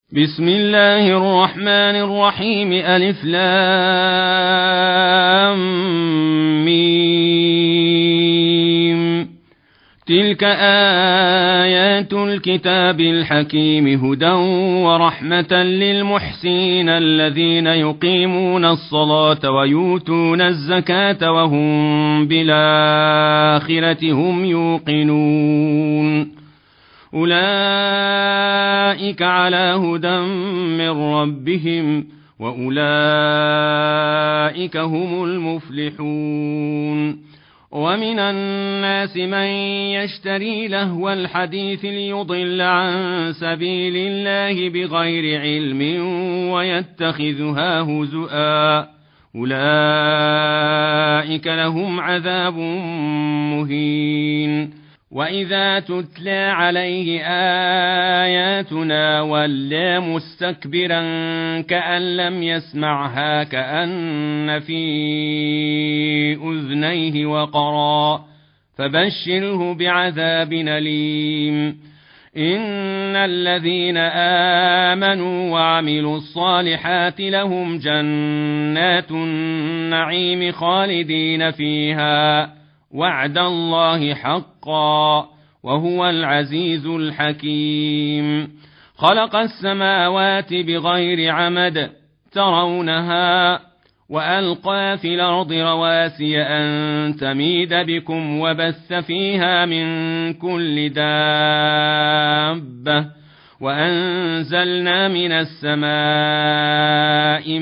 بسم الله الرحمن الرحيم. ألف لام ميم. تلك آيات الكتاب الحكيم هدى ورحمة للمحسنين الذين يقيمون الصلاة ويؤتون الزكاة وهم بالآخرة هم يوقنون. أولئك على هدى من ربهم وأولئك هم المفلحون. ومن الناس من يشتري لهو الحديث ليضل عن سبيل الله بغير علم ويتخذها هزؤا أولئك لهم عذاب مهين. وإذا تتلى عليه آياتنا ولى مستكبرا كأن لم يسمعها كأن في أذنيه وقرا فبشره بعذاب أليم. إن الذين آمنوا وعملوا الصالحات لهم جنات النعيم خالدين فيها وعد الله حقا وهو العزيز الحكيم. خلق السماوات بغير عمد ترونها وألقى في الأرض رواسي أن تميد بكم وبث فيها من كل دابة وأنزلنا من السماء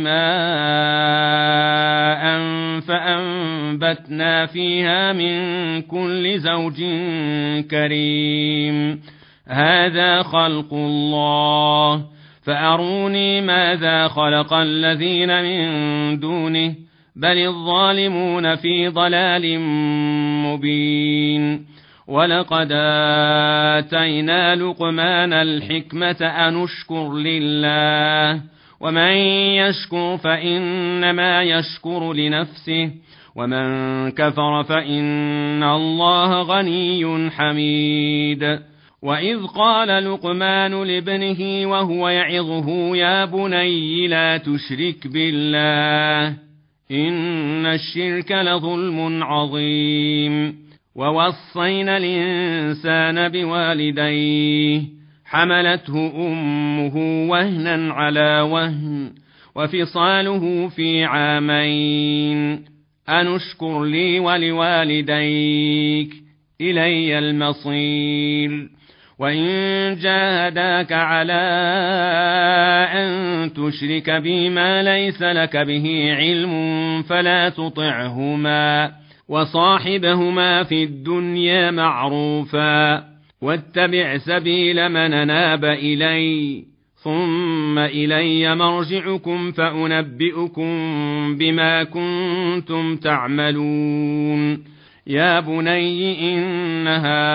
ماء فأنبتنا فيها من كل زوج كريم. هذا خلق الله فأروني ماذا خلق الذين من دونه بل الظالمون في ضلال مبين. ولقد آتينا لقمان الحكمة أن اشكر لله ومن يشكر فإنما يشكر لنفسه ومن كفر فإن الله غني حميد. وإذ قال لقمان لابنه وهو يعظه يا بني لا تشرك بالله إن الشرك لظلم عظيم. ووصينا الإنسان بوالديه حملته أمه وهنا على وهن وفصاله في عامين أن اشكر لي ولوالديك إلي المصير. وإن جاهداك على أن تشرك بي ما ليس لك به علم فلا تطعهما وصاحبهما في الدنيا معروفا واتبع سبيل من أناب إلي ثم إلي مرجعكم فأنبئكم بما كنتم تعملون. يا بني إنها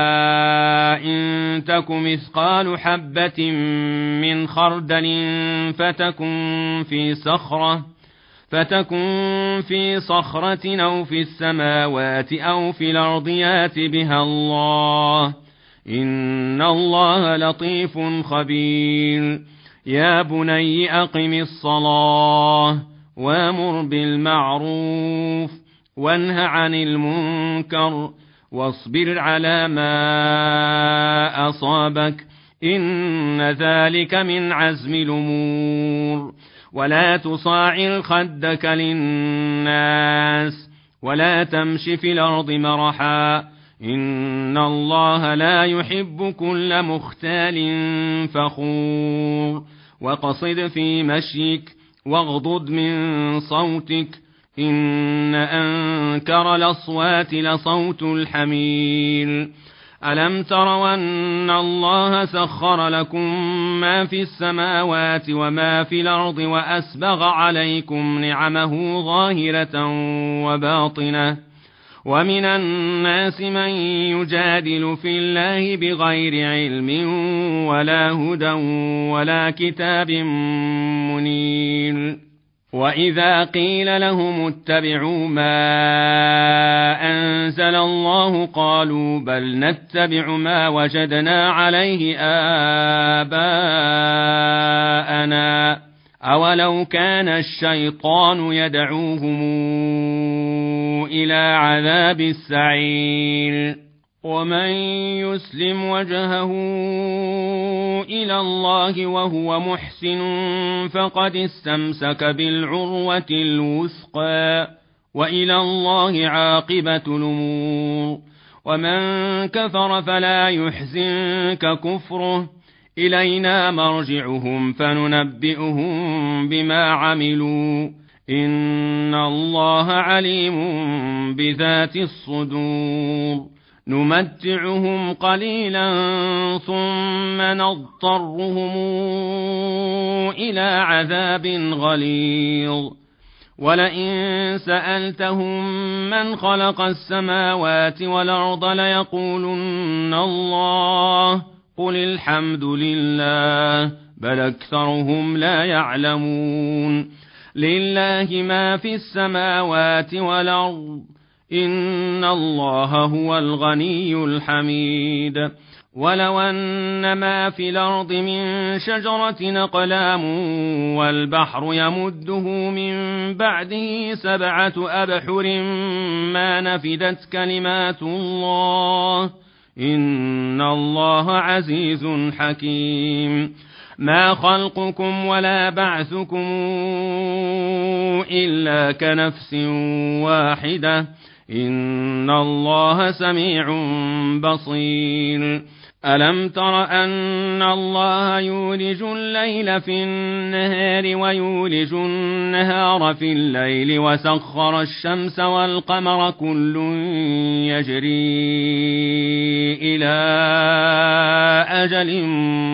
إن تك مثقال حبة من خردل فتكن في صخرة أو في السماوات أو في الأرض يات بها الله إن الله لطيف خبير. يا بني أقم الصلاة وامر بالمعروف وانه عن المنكر واصبر على ما أصابك إن ذلك من عزم الأمور. ولا تصاعر خدك للناس ولا تمش في الأرض مرحا إن الله لا يحب كل مختال فخور. وقصد في مشيك واغضض من صوتك إن أنكر الأصوات لصوت الحمير. ألم تروا أن الله سخر لكم ما في السماوات وما في الأرض وأسبغ عليكم نعمه ظاهرة وباطنة ومن الناس من يجادل في الله بغير علم ولا هدى ولا كتاب منير. وإذا قيل لهم اتبعوا ما أنزل الله قالوا بل نتبع ما وجدنا عليه آباءنا أولو كان الشيطان يدعوهم إلى عذاب السعير ومن يسلم وجهه إلى الله وهو محسن فقد استمسك بالعروة الوثقى وإلى الله عاقبة الأمور ومن كفر فلا يحزنك كفره إلينا مرجعهم فننبئهم بما عملوا إن الله عليم بذات الصدور نمتعهم قليلا ثم نضطرهم إلى عذاب غليظ ولئن سألتهم من خلق السماوات والأرض ليقولن الله قل الحمد لله بل أكثرهم لا يعلمون لله ما في السماوات والأرض إن الله هو الغني الحميد ولو أن ما في الأرض من شجرة أقلام والبحر يمده من بعده 7 أبحر ما نفدت كلمات الله إن الله عزيز حكيم ما خلقكم ولا بعثكم إلا كنفس واحدة إن الله سميع بصير ألم تر أن الله يولج الليل في النهار ويولج النهار في الليل وسخر الشمس والقمر كل يجري إلى أجل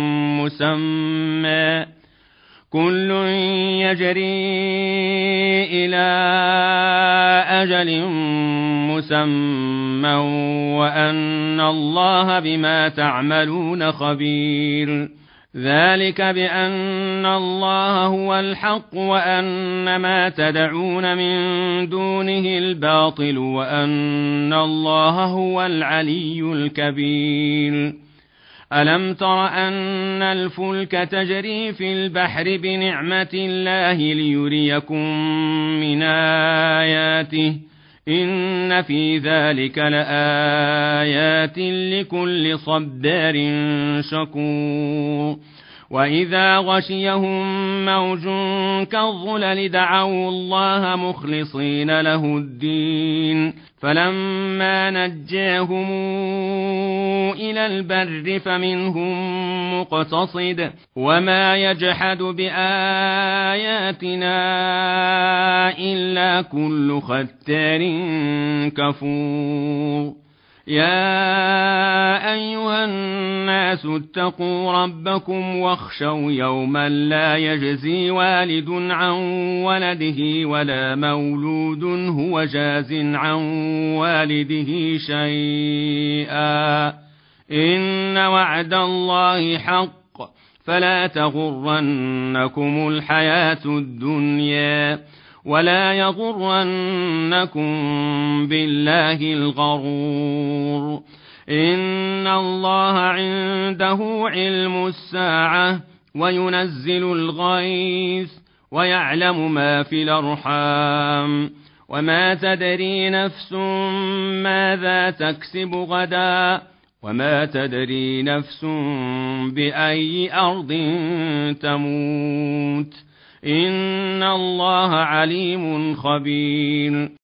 مسمى وأن الله بما تعملون خبير ذلك بأن الله هو الحق وأن ما تدعون من دونه الباطل وأن الله هو العلي الكبير ألم تر أن الفلك تجري في البحر بنعمة الله ليريكم من آياته إن في ذلك لآيات لكل صبار شكور وإذا غشيهم موج كالظلل دعوا الله مخلصين له الدين فلما نجاهم إلى البر فمنهم مقتصد وما يجحد بآياتنا إلا كل ختار كفور يا أيها الناس اتقوا ربكم واخشوا يوما لا يجزي والد عن ولده ولا مولود هو جاز عن والده شيئا إن وعد الله حق فلا تغرنكم الحياة الدنيا ولا يغرنكم بالله الغرور إن الله عنده علم الساعة وينزل الغيث ويعلم ما في الأرحام وما تدري نفس ماذا تكسب غدا وما تدري نفس بأي أرض تموت إن الله عليم خبير